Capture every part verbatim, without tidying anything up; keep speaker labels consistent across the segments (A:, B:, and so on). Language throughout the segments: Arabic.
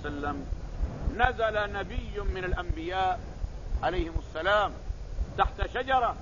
A: وسلم نزل نبي من الأنبياء عليهم السلام تحت شجرة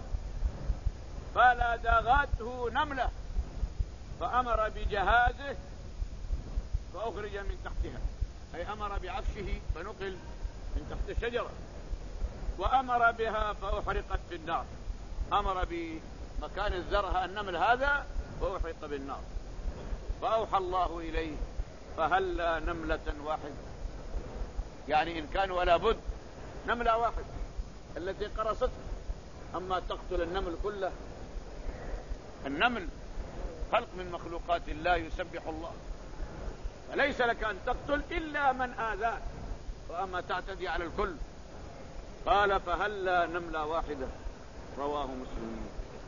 A: فلدغته نملة فأمر بجهازه فأخرج من تحتها، أي أمر بعفشه فنقل من تحت الشجرة، وأمر بها فأحرقت في النار، أمر بمكان الزرع النمل هذا فأحرق بالنار، فأوحى الله إليه فهلا نملة واحدة، يعني إن كان ولا بد نملة واحدة التي قرصته، أما تقتل النمل كله. النمل خلق من مخلوقات الله يسبح الله، فليس لك أن تقتل إلا من آذاك، وأما تعتدي على الكل. قال فهلا نملة واحدة، رواه مسلم.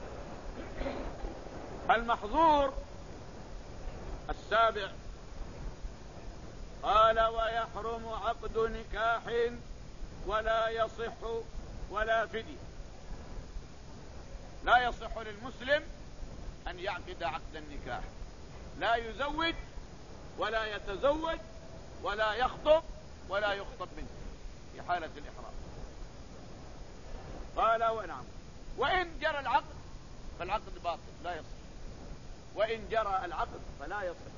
A: المحظور السابع قال ويحرم عقد نكاح ولا يصح ولا فدية. لا يصح للمسلم أن يعقد عقد النكاح، لا يزوج ولا يتزوج ولا يخطب ولا يخطب منه في حالة الإحرام. قال ونعم، وإن جرى العقد فالعقد باطل لا يصح، وإن جرى العقد فلا يصح.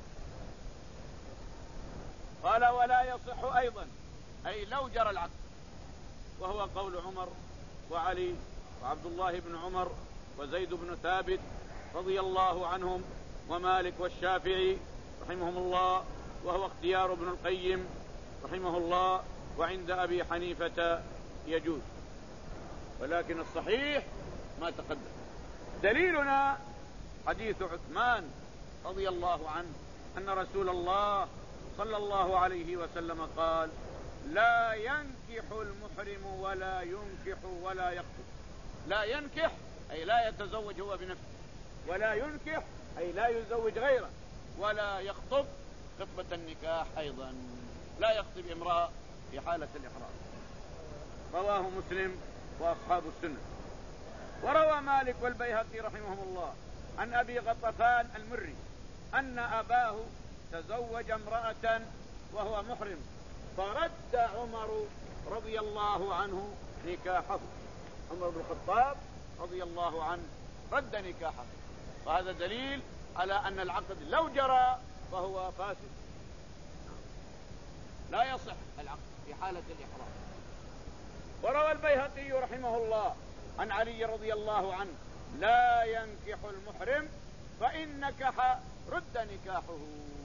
A: قال ولا يصح أيضا، أي لو جرى العقد، وهو قول عمر وعلي وعبد الله بن عمر وزيد بن ثابت رضي الله عنهم ومالك والشافعي رحمهم الله، وهو اختيار ابن القيم رحمه الله، وعند أبي حنيفة يجوز، ولكن الصحيح ما تقدم. دليلنا حديث عثمان رضي الله عنه أن رسول الله صلى الله عليه وسلم قال لا ينكح المحرم ولا ينكح ولا يخطب. لا ينكح أي لا يتزوج هو بنفسه، ولا ينكح أي لا يزوج غيره، ولا يخطب خطبة النكاح أيضا، لا يخطب امرأة في حالة الإحرام. رواه مسلم وأصحاب السنة. وروى مالك والبيهقي رحمهم الله عن أبي غطفان المري أن أباه تزوج امرأة وهو محرم فرد عمر رضي الله عنه نكاحه. عمر بن الخطاب رضي الله عنه رد نكاحه، وهذا دليل على أن العقد لو جرى فهو فاسد، لا يصح العقد في حالة الإحرام. وروى البيهقي رحمه الله عن علي رضي الله عنه لا ينكح المحرم فإن نكح رد نكاحه.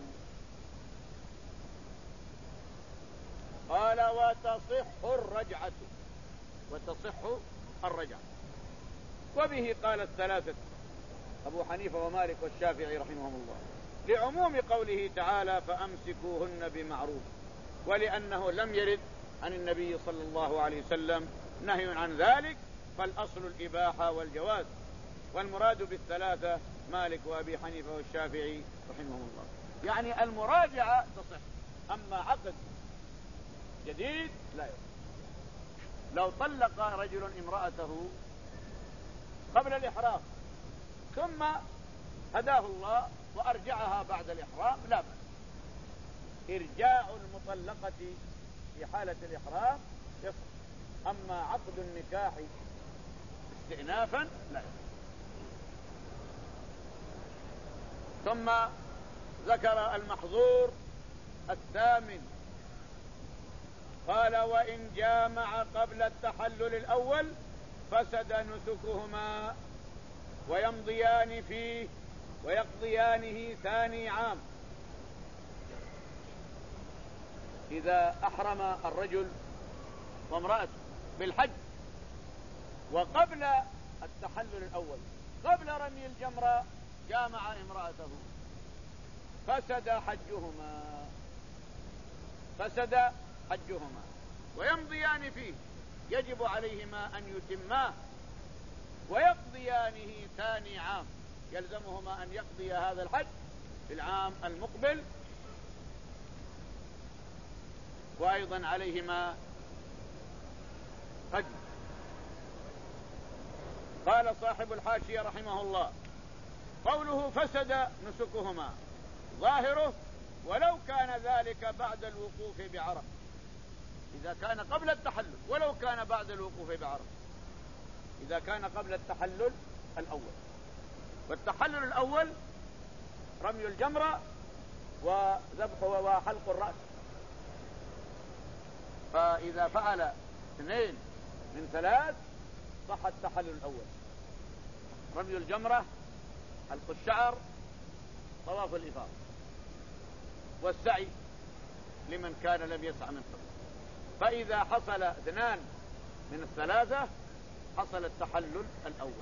A: قال وتصح الرجعة، وتصح الرجعة. وبه قال الثلاثة أبو حنيفة ومالك والشافعي رحمهم الله، لعموم قوله تعالى فأمسكوهن بمعروف، ولأنه لم يرد عن النبي صلى الله عليه وسلم نهي عن ذلك، فالأصل الإباحة والجواز، والمراد بالثلاثة مالك وأبي حنيفة والشافعي رحمهم الله. يعني المراجعة تصح، أما عقد جديد لا يصح. لو طلق رجل امرأته قبل الإحرام ثم هداه الله وأرجعها بعد الإحرام لا بأس. إرجاع المطلقة في حالة الإحرام يصح، أما عقد النكاح استئنافا لا يصح. ثم ذكر المحظور الثامن قال وإن جامع قبل التحلل الأول فسد نسكهما ويمضيان فيه ويقضيانه ثاني عام. إذا أحرم الرجل وامرأته بالحج وقبل التحلل الأول قبل رمي الجمرة جامع امرأته فسد حجهما، فسد حجهما ويمضيان فيه، يجب عليهما أن يتماه ويقضيانه ثاني عام، يلزمهما أن يقضي هذا الحج في العام المقبل، وأيضا عليهما هدي. قال صاحب الحاشية رحمه الله قوله فسد نسكهما ظاهره ولو كان ذلك بعد الوقوف بعرفة. إذا كان قبل التحلل ولو كان بعد الوقوف بعرفة، إذا كان قبل التحلل الأول. والتحلل الأول رمي الجمرة وذبح وحلق الرأس، فإذا فعل اثنين من ثلاث صح التحلل الأول: رمي الجمرة، حلق الشعر، طواف الإفاضة، والسعي لمن كان لم يسع من قبل. فإذا حصل اثنان من الثلاثة حصل التحلل الأول.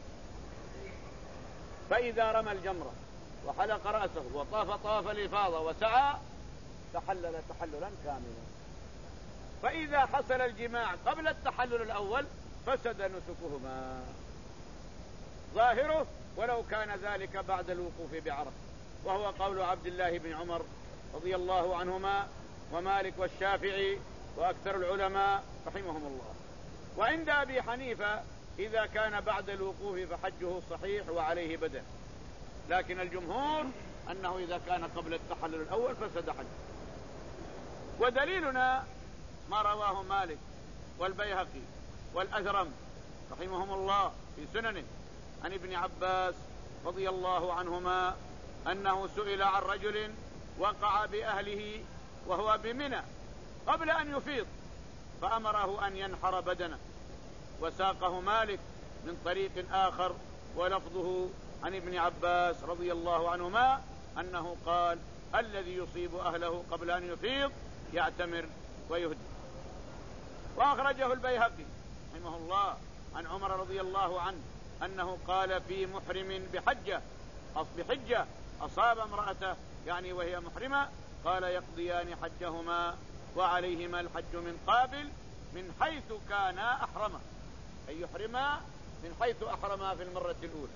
A: فإذا رمى الجمرة وحلق رأسه وطاف طواف الإفاضة وسعى تحلل تحللا كاملا. فإذا حصل الجماع قبل التحلل الأول فسد نسكهما ظاهره ولو كان ذلك بعد الوقوف بعرفة، وهو قول عبد الله بن عمر رضي الله عنهما ومالك والشافعي وأكثر العلماء رحمهم الله. وعند أبي حنيفة إذا كان بعد الوقوف فحجه صحيح وعليه بدن، لكن الجمهور أنه إذا كان قبل التحلل الأول فسد حجه. ودليلنا ما رواه مالك والبيهقي والأثرم رحمهم الله في سننه عن ابن عباس رضي الله عنهما أنه سئل عن رجل وقع بأهله وهو بمنى قبل أن يفيض فأمره أن ينحر بدنه، وساقه مالك من طريق آخر ولفظه عن ابن عباس رضي الله عنهما أنه قال: الذي يصيب أهله قبل أن يفيض يعتمر ويهدي. وأخرجه البيهقي رحمه الله عن عمر رضي الله عنه أنه قال في محرم بحجة بحجة أصاب امرأته يعني وهي محرمة، قال: يقضيان حجهما وعليهما الحج من قابل من حيث كانا أحرما، أي يحرما من حيث أحرما في المرة الأولى.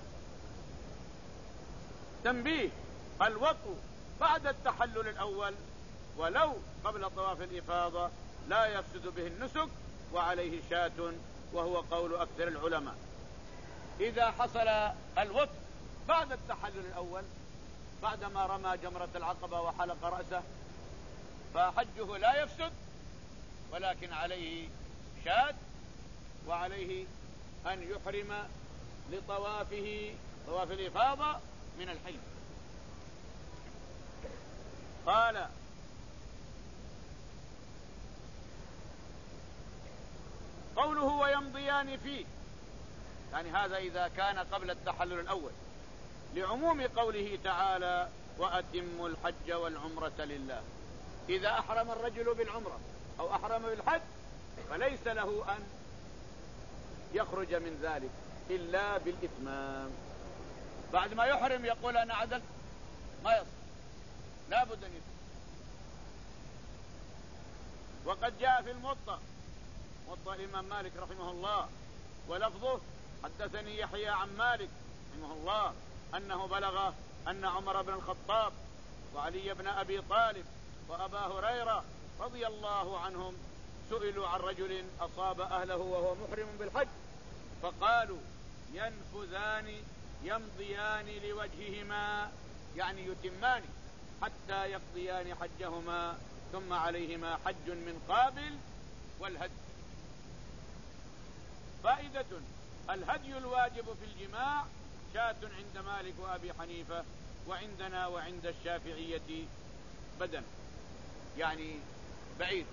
A: تنبيه: الوطء بعد التحلل الأول ولو قبل طواف الإفاضة لا يفسد به النسك وعليه شاة، وهو قول أكثر العلماء. إذا حصل الوطء بعد التحلل الأول بعدما رمى جمرة العقبة وحلق رأسه فحجه لا يفسد، ولكن عليه شاة وعليه أن يحرم لطوافه طواف الإفاضة من الحلم. قال: قوله ويمضيان فيه، يعني هذا إذا كان قبل التحلل الأول، لعموم قوله تعالى: وأتموا الحج والعمرة لله. إذا أحرم الرجل بالعمرة أو أحرم بالحج فليس له أن يخرج من ذلك إلا بالإتمام. بعد ما يحرم يقول أنا عدل، ما يصح، لا بد أن يتم. وقد جاء في الموطأ موطأ الإمام مالك رحمه الله ولفظه: حدثني يحيى عن مالك رحمه الله أنه بلغ أن عمر بن الخطاب وعلي بن أبي طالب وأبا هريرة رضي الله عنهم سئلوا عن رجل أصاب أهله وهو محرم بالحج فقالوا: ينفذان يمضيان لوجههما، يعني يتمان حتى يقضيان حجهما ثم عليهما حج من قابل والهدي. فائدة: الهدي الواجب في الجماع شاة عند مالك وأبي حنيفة، وعندنا وعند الشافعية بدن، يعني بعيد.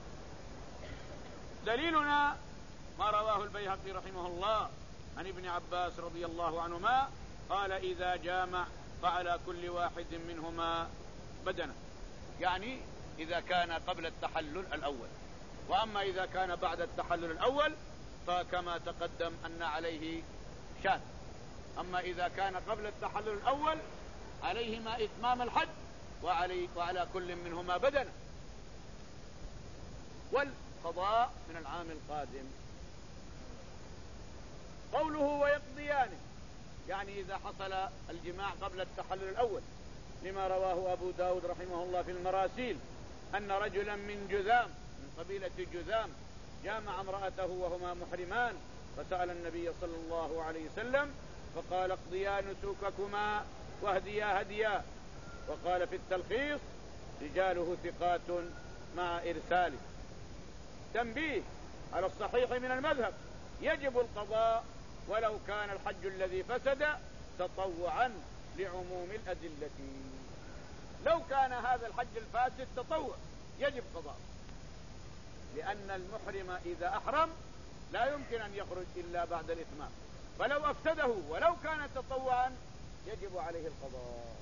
A: دليلنا ما رواه البيهقي رحمه الله عن ابن عباس رضي الله عنهما قال: إذا جامع فعلى كل واحد منهما بدنه، يعني إذا كان قبل التحلل الأول. وأما إذا كان بعد التحلل الأول فكما تقدم أن عليه شاة. أما إذا كان قبل التحلل الأول عليهما إتمام الحج وعلي وعلى كل منهما بدنه، والقضاء من العام القادم. قوله ويقضيان، يعني إذا حصل الجماع قبل التحلل الأول، لما رواه أبو داود رحمه الله في المراسيل أن رجلا من جذام من قبيلة جذام جامع امرأته وهما محرمان فسأل النبي صلى الله عليه وسلم فقال: اقضيا نسوككما واهديا هديا. وقال في التلخيص: رجاله ثقات مع إرساله. تنبيه على الصحيح من المذهب: يجب القضاء ولو كان الحج الذي فسد تطوعا لعموم الأدلة. لو كان هذا الحج الفاسد تطوع يجب قضاء، لأن المحرم إذا أحرم لا يمكن أن يخرج إلا بعد الإتمام، فلو أفسده ولو كان تطوعا يجب عليه القضاء.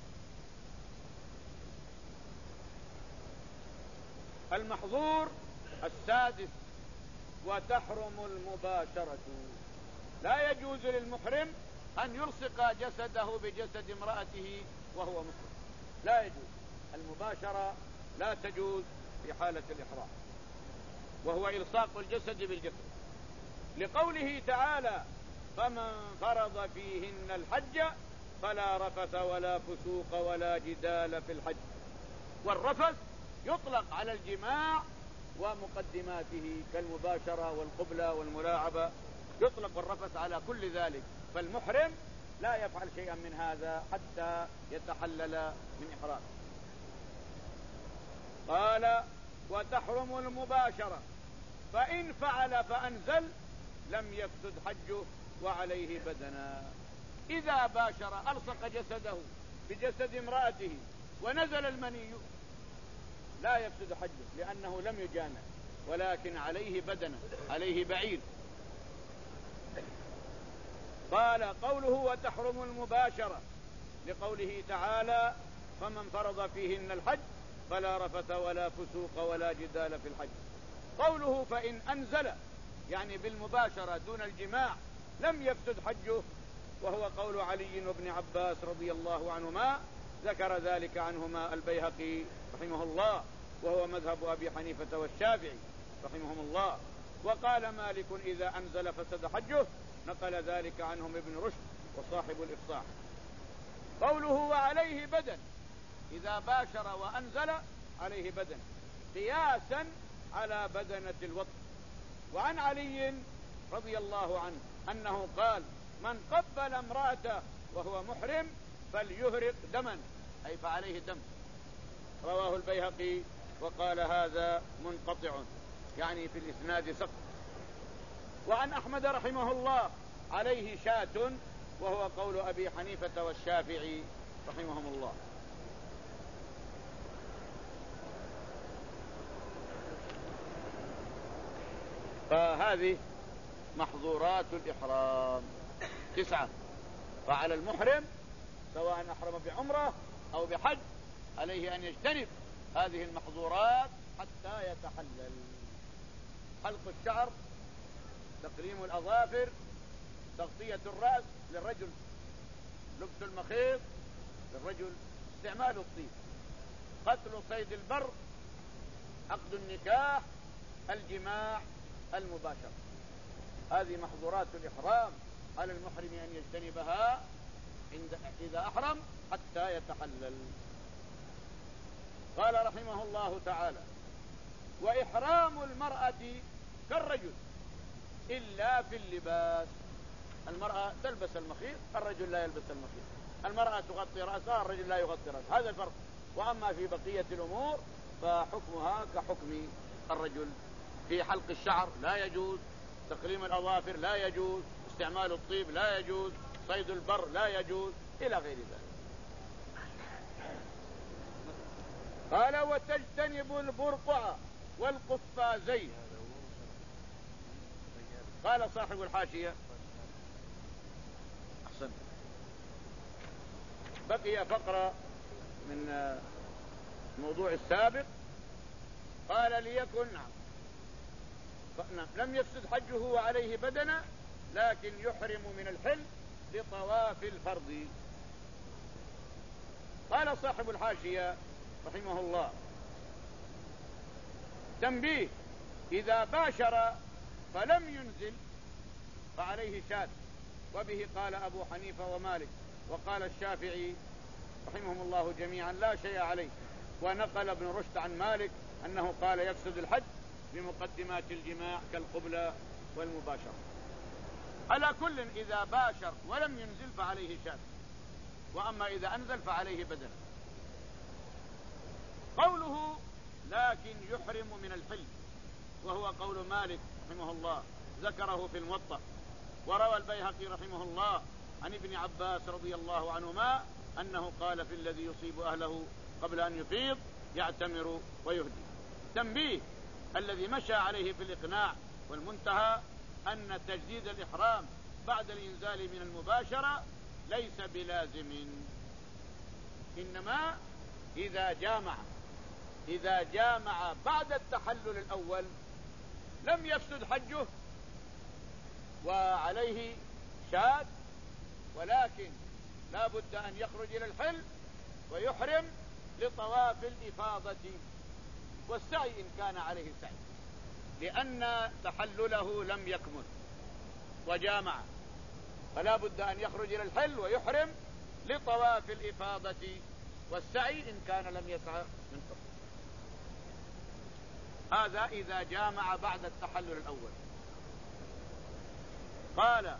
A: المحظور السادس: وتحرم المباشرة. لا يجوز للمحرم أن يلصق جسده بجسد امرأته وهو محرم، لا يجوز. المباشرة لا تجوز في حالة الإحرام، وهو إلصاق الجسد بالجسد، لقوله تعالى: فمن فرض فيهن الحج فلا رفث ولا فسوق ولا جدال في الحج. والرفث يطلق على الجماع ومقدماته كالمباشرة والقبلة والملاعبة، يطلق الرفث على كل ذلك، فالمحرم لا يفعل شيئا من هذا حتى يتحلل من إحرامه. قال: وتحرم المباشرة، فإن فعل فأنزل لم يفسد حجه وعليه بدنا. إذا باشر ألصق جسده بجسد امرأته ونزل المني لا يفسد حجه، لأنه لم يجامع، ولكن عليه بدنا، عليه بعير. قال: قوله وتحرم المباشرة لقوله تعالى: فمن فرض فيهن الحج فلا رفث ولا فسوق ولا جدال في الحج. قوله فإن أنزل يعني بالمباشرة دون الجماع لم يفسد حجه، وهو قول علي وابن عباس رضي الله عنهما، ذكر ذلك عنهما البيهقي رحمه الله، وهو مذهب أبي حنيفة والشافعي رحمهم الله. وقال مالك: إذا أنزل فسد حجه، نقل ذلك عنهم ابن رشد وصاحب الإفصاح. قوله وعليه بدن، إذا باشر وأنزل عليه بدن، قياسا على بدنة الوطن. وعن علي رضي الله عنه أنه قال: من قبل امرأته وهو محرم فليهرق دما، أي فعليه دم. رواه البيهقي وقال هذا منقطع، يعني في الإسناد سقط. وعن أحمد رحمه الله عليه شاة، وهو قول أبي حنيفة والشافعي رحمهم الله. فهذه محظورات الإحرام تسعة. فعلى المحرم سواء أحرم بعمرة أو بحج عليه أن يجتنب هذه المحظورات حتى يتحلل: حلق الشعر، تقليم الأظافر، تغطية الرأس للرجل، لبس المخيط للرجل، استعمال الطيب، قتل صيد البر، عقد النكاح، الجماع، المباشرة. هذه محظورات الإحرام على المحرم أن يجتنبها عند إذا أحرم حتى يتحلل. قال رحمه الله تعالى: وإحرام المرأة كالرجل إلا في اللباس. المرأة تلبس المخيط، الرجل لا يلبس المخيط. المرأة تغطي رأسها، الرجل لا يغطي رأسها، هذا الفرق. وأما في بقية الأمور فحكمها كحكم الرجل. في حلق الشعر لا يجوز، تقليم الأظافر لا يجوز، استعمال الطيب لا يجوز، صيد البر لا يجوز، إلى غير ذلك. قال: وتجتنب البرقع والقفازين. قال صاحب الحاشية: أحسن، بقي فقرة من الموضوع السابق. قال: ليكن نعم لم يفسد حجه وعليه بدنة، لكن يحرم من الحل لطواف الفرض. قال صاحب الحاشية رحمه الله: تنبيه: إذا باشر فلم ينزل فعليه شاة، وبه قال أبو حنيفة ومالك، وقال الشافعي رحمهم الله جميعا لا شيء عليه. ونقل ابن رشد عن مالك أنه قال يفسد الحج بمقدمات الجماع كالقبلة والمباشرة. على كل إذا باشر ولم ينزل فعليه شاة، وأما إذا أنزل فعليه بدنة. قوله لكن يحرم من الحل وهو قول مالك رحمه الله ذكره في الموطأ. وروى البيهقي رحمه الله عن ابن عباس رضي الله عنهما أنه قال في الذي يصيب أهله قبل أن يفيض يعتمر ويهدي. تنبيه: الذي مشى عليه في الإقناع والمنتهى أن تجديد الإحرام بعد الإنزال من المباشرة ليس بلازم، إنما إذا جامع إذا جامع بعد التحلل الأول لم يفسد حجه وعليه شاد، ولكن لا بد أن يخرج إلى الحل ويحرم لطواف الإفاضة والسعي إن كان عليه سعي، لأن تحلله لم يكمل وجامع، فلا بد أن يخرج إلى الحل ويحرم لطواف الإفاضة والسعي إن كان لم يسعى من قبل. هذا إذا جامع بعد التحلل الأول. قال: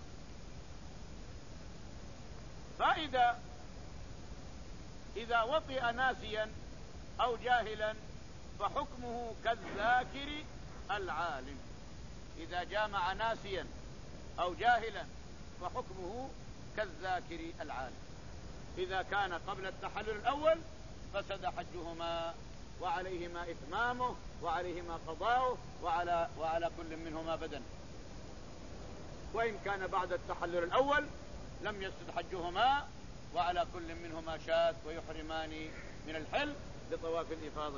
A: فإذا إذا وطئ ناسيا أو جاهلا فحكمه كالذاكر العالم. إذا جامع ناسيا أو جاهلا فحكمه كالذاكر العالم. إذا كان قبل التحلل الأول فسد حجهما وعليهما إتمامه وعليهما قضاؤه وعلى, وعلى كل منهما بدن. وإن كان بعد التحلل الأول لم يسد حجهما وعلى كل منهما شاة ويحرمان من الحل لطواف الإفاضة.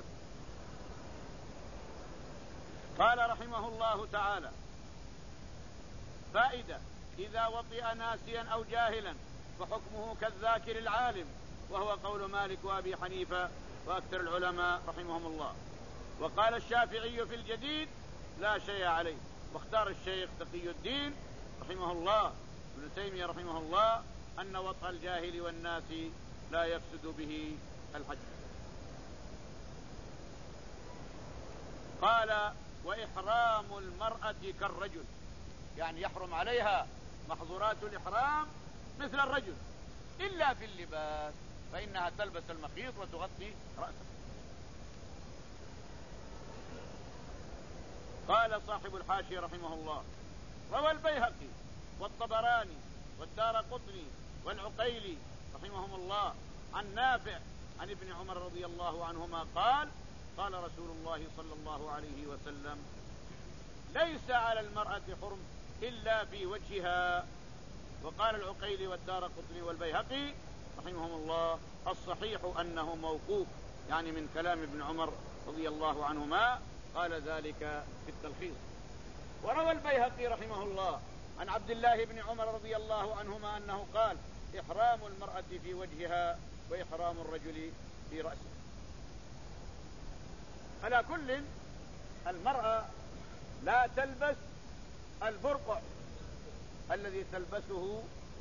A: قال رحمه الله تعالى: فائدة: إذا وطئ ناسيا أو جاهلا فحكمه كالذاكر العالم، وهو قول مالك وأبي حنيفة وأكثر العلماء رحمهم الله. وقال الشافعي في الجديد: لا شيء عليه. واختار الشيخ تقي الدين رحمه الله ابن تيمية رحمه الله أن وطأ الجاهل والناس لا يفسد به الحج. قال: وإحرام المرأة كالرجل، يعني يحرم عليها محظورات الإحرام مثل الرجل إلا في اللباس، فإنها تلبس المخيط وتغطي رأسها. قال صاحب الحاشية رحمه الله: روى البيهقي والطبراني والدارقطني والعقيلي رحمهم الله عن نافع عن ابن عمر رضي الله عنهما قال: قال رسول الله صلى الله عليه وسلم: ليس على المرأة حرم إلا في وجهها. وقال العقيلي والدارقطني والبيهقي رحمهم الله: الصحيح أنه موقوف، يعني من كلام ابن عمر رضي الله عنهما، قال ذلك في التلخيص. وروى البيهقي رحمه الله عن عبد الله بن عمر رضي الله عنهما أنه قال: إحرام المرأة في وجهها وإحرام الرجل في رأسه. على كل، المرأة لا تلبس البرقع الذي تلبسه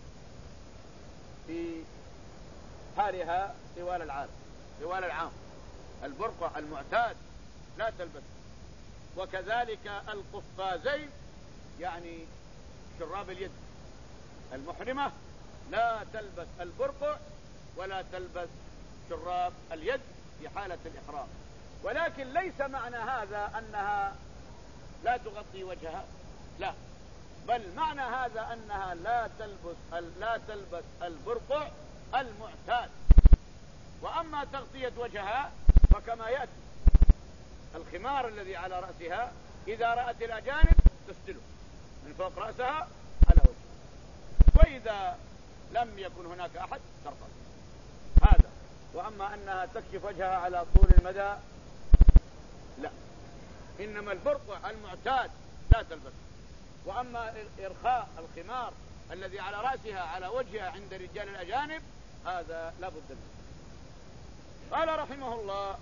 A: في حالها طوال العام طوال العام البرقع المعتاد لا تلبسه. وكذلك القفازين، يعني شراب اليد. المحرمة لا تلبس البرقع ولا تلبس شراب اليد في حالة الإحرام. ولكن ليس معنى هذا أنها لا تغطي وجهها، لا، بل معنى هذا أنها لا تلبس لا تلبس البرقع المعتاد. وأما تغطية وجهها فكما يأتي: الخمار الذي على رأسها إذا رأت الأجانب تسدله من فوق رأسها على وجهها، وإذا لم يكن هناك أحد ترفع هذا. وأما أنها تكشف وجهها على طول المدى لا، إنما البرقع المعتاد لا تلبسه. وأما إرخاء الخمار الذي على رأسها على وجهها عند رجال الأجانب هذا لا بد منه. قال رحمه الله: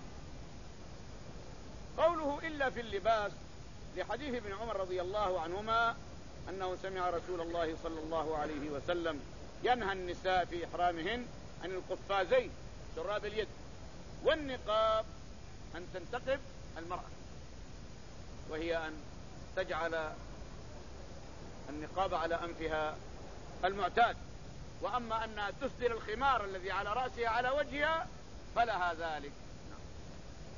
A: قوله إلا في اللباس لحديث ابن عمر رضي الله عنهما أنه سمع رسول الله صلى الله عليه وسلم ينهى النساء في إحرامهن عن القفازين شراب اليد والنقاب، أن تنتقب المرأة، وهي أن تجعل النقاب على أنفها المعتاد. وأما أنها تسدل الخمار الذي على رأسها على وجهها فلها ذلك.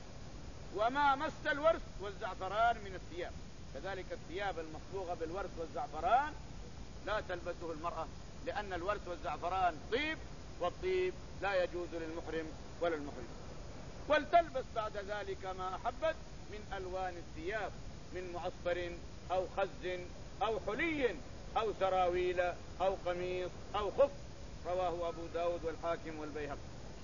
A: وما مس الورس والزعفران من الثياب. كذلك الثياب المصبوغة بالورس والزعفران لا تلبسه المرأة، لأن الورس والزعفران طيب، والطيب لا يجوز للمحرم ولا المحرم. ولتلبس بعد ذلك ما أحبت من ألوان الثياب، من معصفر أو خز أو حلي أو سراويل أو قميص أو خف. رواه أبو داود والحاكم والبيهقي.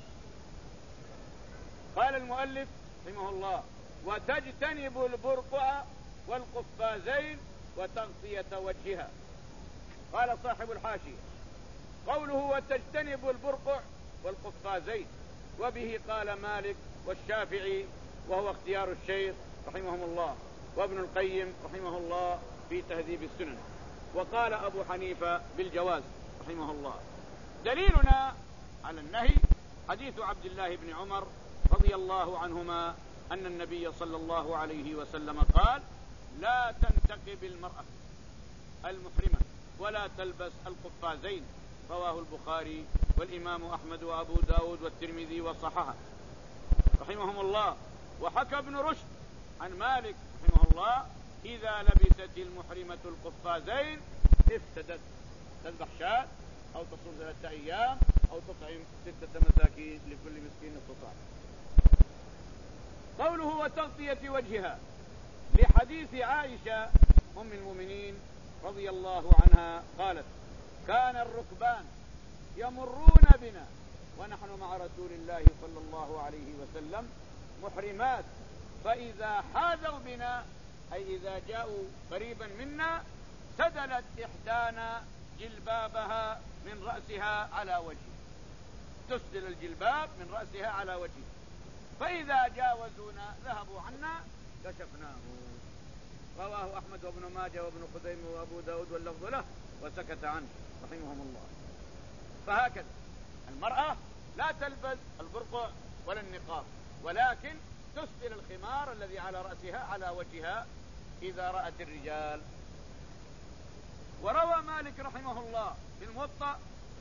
A: قال المؤلف رحمه الله: وتجتنب البرقع والقفازين وتغطية وجهها. قال صاحب الحاشية: قوله وتجتنب البرقع والقفازين، وبه قال مالك والشافعي، وهو اختيار الشيخ رحمهم الله، وابن القيم رحمه الله في تهذيب السنن، وقال أبو حنيفة بالجواز رحمه الله. دليلنا على النهي حديث عبد الله بن عمر رضي الله عنهما أن النبي صلى الله عليه وسلم قال: لا تنتقب المرأة المحرمة ولا تلبس القفازين. رواه البخاري والإمام أحمد وأبو داود والترمذي وصححه رحمهم الله. وحكى ابن رشد عن مالك رحمه الله: إذا لبست المحرمة القفازين افتدت، تذبح شاة أو تصوم ثلاثة أيام أو تطعم ستة مساكين لكل مسكين استطاع. قوله وتغطية وجهها، لحديث عائشة أم المؤمنين رضي الله عنها قالت: كان الركبان يمرون بنا ونحن مع رسول الله صلى الله عليه وسلم محرمات، فإذا حاذوا بنا أي إذا جاءوا قريبا منا سدلت إحدانا جلبابها من رأسها على وجهه، تسدل الجلباب من رأسها على وجهه، فإذا جاوزونا ذهبوا عنا كشفناه. رواه أحمد وابن ماجه وابن خزيمة وأبو داود واللفظ له، وسكت عنه رحمهم الله. فهكذا المرأة لا تلبس البرقع ولا النقاب، ولكن تسدل الخمار الذي على رأسها على وجهها إذا رأت الرجال. وروى مالك رحمه الله في الموطأ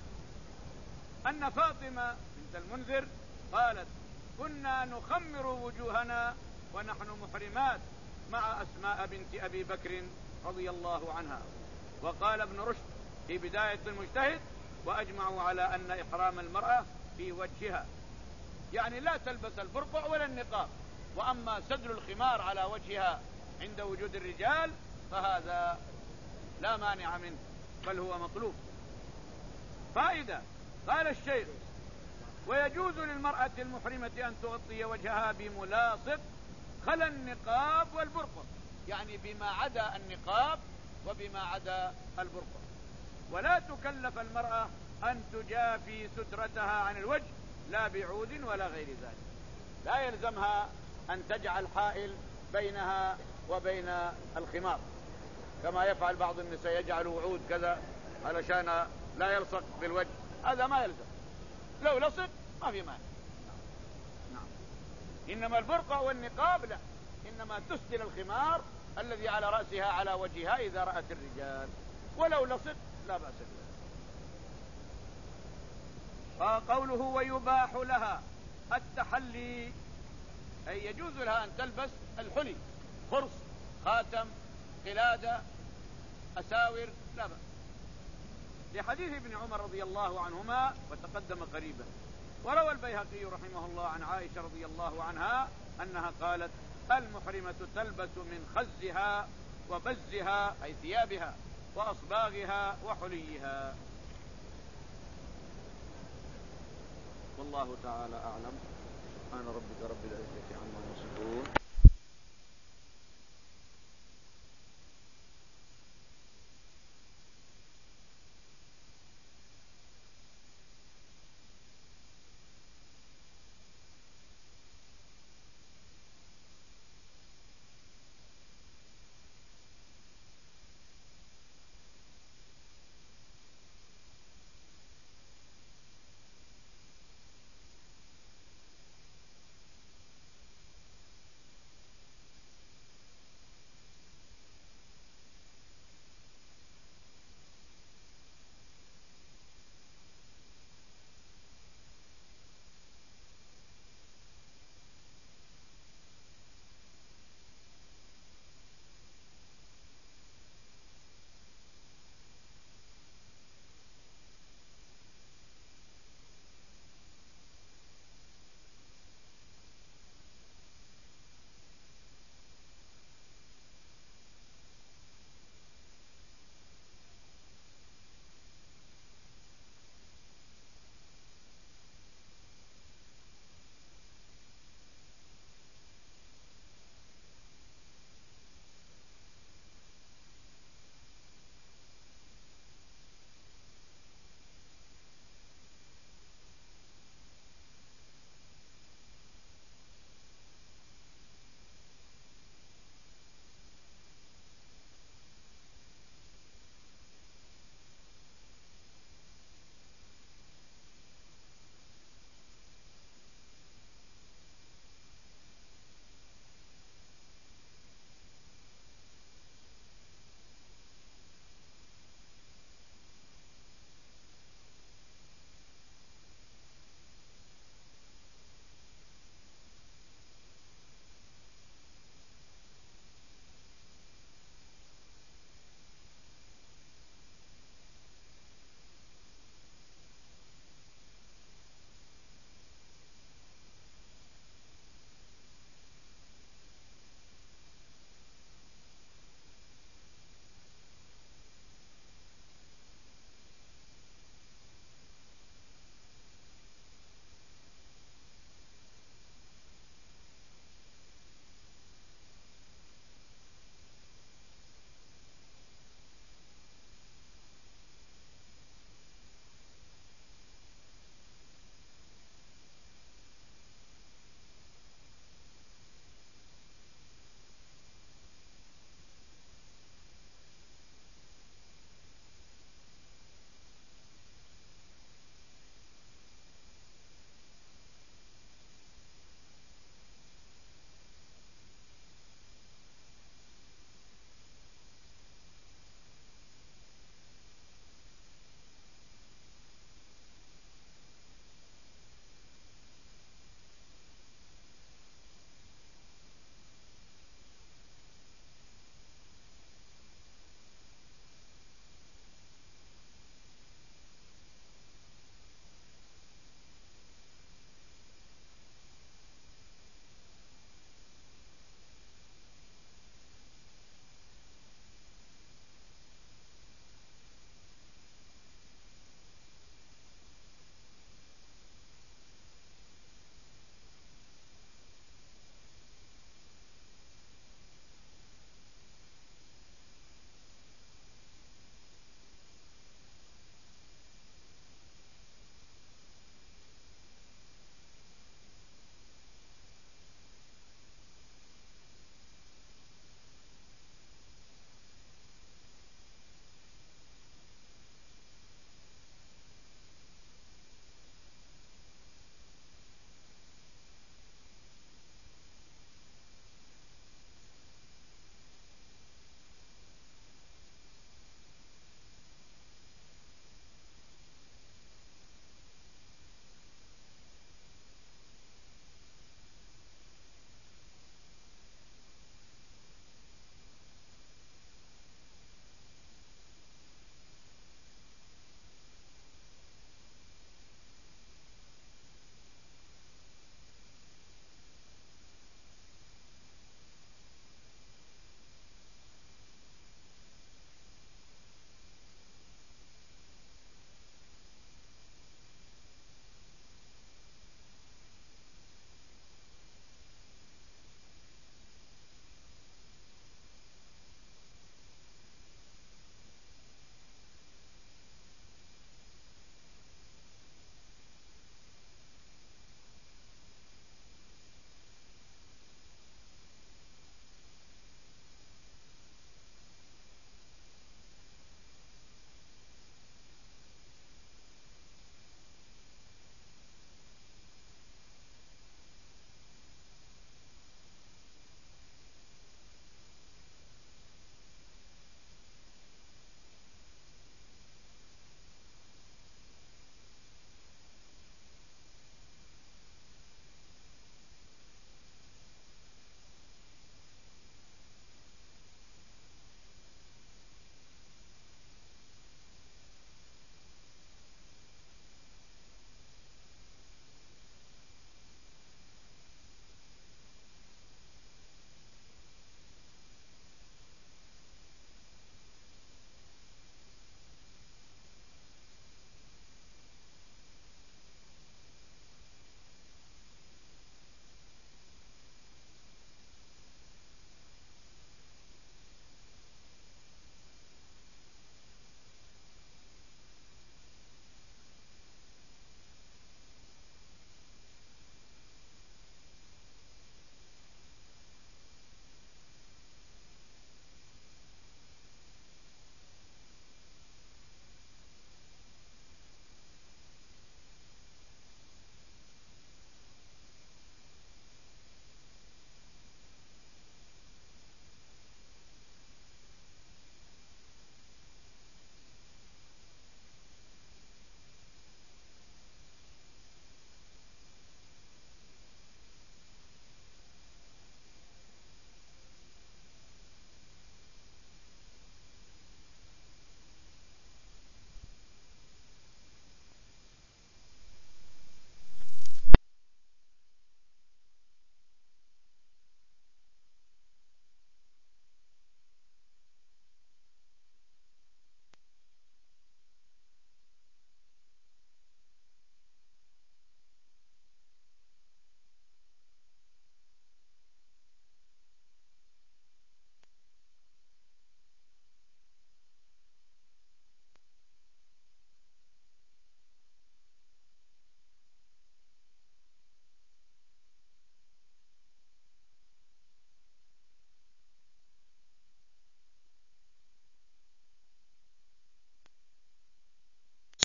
A: أن فاطمة بنت المنذر قالت: كنا نخمر وجوهنا ونحن محرمات مع أسماء بنت أبي بكر رضي الله عنها. وقال ابن رشد في بداية المجتهد: وأجمعوا على أن إحرام المرأة في وجهها، يعني لا تلبس البرقع ولا النقاب. وأما سدل الخمار على وجهها عند وجود الرجال فهذا لا مانع منه، بل هو مطلوب. فائدة: قال الشيخ: ويجوز للمرأة المحرمة أن تغطي وجهها بملاصق خلا النقاب والبرقع، يعني بما عدا النقاب وبما عدا البرقع. ولا تكلف المرأة أن تجافي سترتها عن الوجه لا بعود ولا غير ذلك، لا يلزمها أن تجعل حائل بينها وبين الخمار كما يفعل بعض النساء، يجعل وعود كذا علشان لا يلصق بالوجه، هذا ما يلزم. لو لصق ما في مانع. نعم. إنما البرقع والنقاب لا، إنما تسدل الخمار الذي على رأسها على وجهها إذا رأت الرجال، ولو لصق لا بأس به. قوله ويباح لها التحلي، أي يجوز لها أن تلبس الحلي، خرص، خاتم، قلادة، أساور، لا بأس، لحديث ابن عمر رضي الله عنهما وتقدم قريبا. وروى البيهقي رحمه الله عن عائشة رضي الله عنها أنها قالت: المحرمة تلبس من خزها وبزها أي ثيابها وأصباغها وحليها. والله تعالى أعلم. سبحان ربك رب العزة عما يصفون.